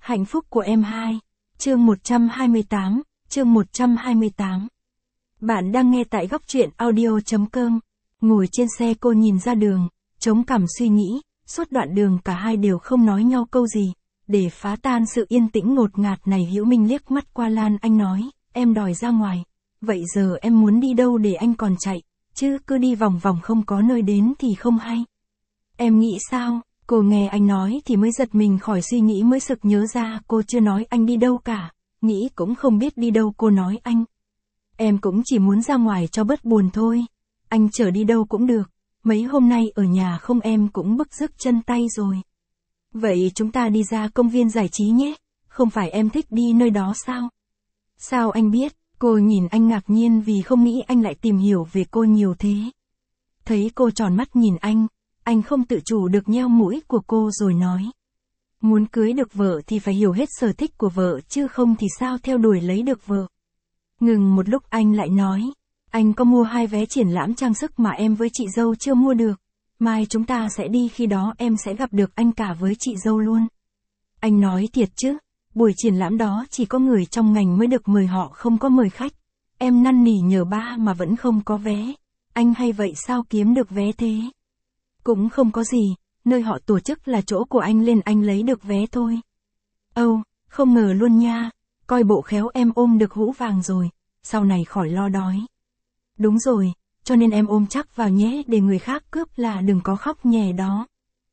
Hạnh phúc của em 2. Chương 128, chương 128. Bạn đang nghe tại góc truyện audio.com. Ngồi trên xe cô nhìn ra đường, chống cằm suy nghĩ, suốt đoạn đường cả hai đều không nói nhau câu gì. Để phá tan sự yên tĩnh ngột ngạt này, Hữu Minh liếc mắt qua Lan Anh nói, em đòi ra ngoài. Vậy giờ em muốn đi đâu để anh còn chạy, chứ cứ đi vòng vòng không có nơi đến thì không hay. Em nghĩ sao? Cô nghe anh nói thì mới giật mình khỏi suy nghĩ, mới sực nhớ ra cô chưa nói anh đi đâu cả, nghĩ cũng không biết đi đâu. Cô nói anh. Em cũng chỉ muốn ra ngoài cho bớt buồn thôi, anh chở đi đâu cũng được, mấy hôm nay ở nhà không em cũng bứt rứt chân tay rồi. Vậy chúng ta đi ra công viên giải trí nhé, không phải em thích đi nơi đó sao? Sao anh biết? Cô nhìn anh ngạc nhiên vì không nghĩ anh lại tìm hiểu về cô nhiều thế. Thấy cô tròn mắt nhìn anh không tự chủ được nheo mũi của cô rồi nói. Muốn cưới được vợ thì phải hiểu hết sở thích của vợ, chứ không thì sao theo đuổi lấy được vợ. Ngừng một lúc anh lại nói, anh có mua 2 vé triển lãm trang sức mà em với chị dâu chưa mua được. Mai chúng ta sẽ đi, khi đó em sẽ gặp được anh cả với chị dâu luôn. Anh nói thiệt chứ, buổi triển lãm đó chỉ có người trong ngành mới được mời, họ không có mời khách. Em năn nỉ nhờ ba mà vẫn không có vé. Anh hay vậy sao kiếm được vé thế? Cũng không có gì, nơi họ tổ chức là chỗ của anh lên anh lấy được vé thôi. Âu, không ngờ luôn nha, coi bộ khéo em ôm được hũ vàng rồi, sau này khỏi lo đói. Đúng rồi, cho nên em ôm chắc vào nhé, để người khác cướp là đừng có khóc nhè đó.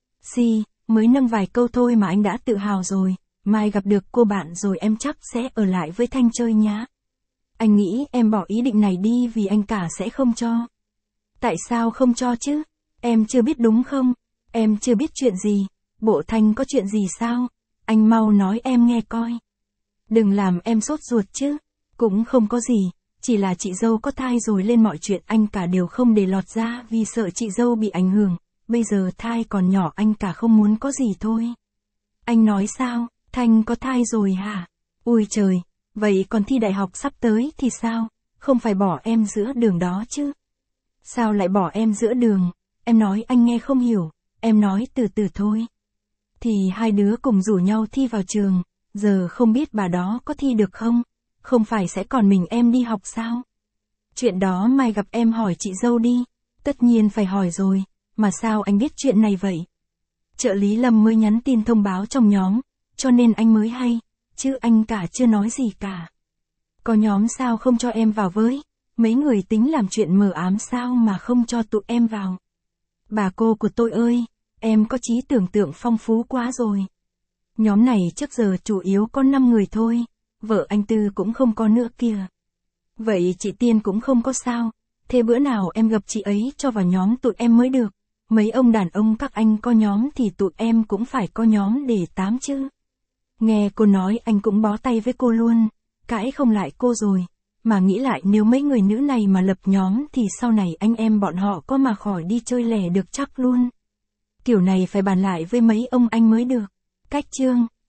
Mới nâng vài câu thôi mà anh đã tự hào rồi, mai gặp được cô bạn rồi em chắc sẽ ở lại với Thanh chơi nhá. Anh nghĩ em bỏ ý định này đi vì anh cả sẽ không cho. Tại sao không cho chứ? Em chưa biết đúng không? Em chưa biết chuyện gì? Bộ Thanh có chuyện gì sao? Anh mau nói em nghe coi. Đừng làm em sốt ruột chứ. Cũng không có gì, chỉ là chị dâu có thai rồi, lên mọi chuyện anh cả đều không để lọt ra vì sợ chị dâu bị ảnh hưởng. Bây giờ thai còn nhỏ, anh cả không muốn có gì thôi. Anh nói sao? Thanh có thai rồi hả? Ui trời, vậy còn thi đại học sắp tới thì sao? Không phải bỏ em giữa đường đó chứ? Sao lại bỏ em giữa đường? Em nói anh nghe không hiểu, em nói từ từ thôi. Thì hai đứa cùng rủ nhau thi vào trường, giờ không biết bà đó có thi được không? Không phải sẽ còn mình em đi học sao? Chuyện đó mai gặp em hỏi chị dâu đi. Tất nhiên phải hỏi rồi, mà sao anh biết chuyện này vậy? Trợ lý Lâm mới nhắn tin thông báo trong nhóm, cho nên anh mới hay, chứ anh cả chưa nói gì cả. Có nhóm sao không cho em vào với? Mấy người tính làm chuyện mờ ám sao mà không cho tụi em vào? Bà cô của tôi ơi, em có trí tưởng tượng phong phú quá rồi. Nhóm này trước giờ chủ yếu có 5 người thôi, vợ anh Tư cũng không có nữa kìa. Vậy chị Tiên cũng không có sao, thế bữa nào em gặp chị ấy cho vào nhóm tụi em mới được. Mấy ông đàn ông các anh có nhóm thì tụi em cũng phải có nhóm để tám chứ. Nghe cô nói anh cũng bó tay với cô luôn, cãi không lại cô rồi. Mà nghĩ lại nếu mấy người nữ này mà lập nhóm thì sau này anh em bọn họ có mà khỏi đi chơi lẻ được chắc luôn. Kiểu này phải bàn lại với mấy ông anh mới được. Cách chương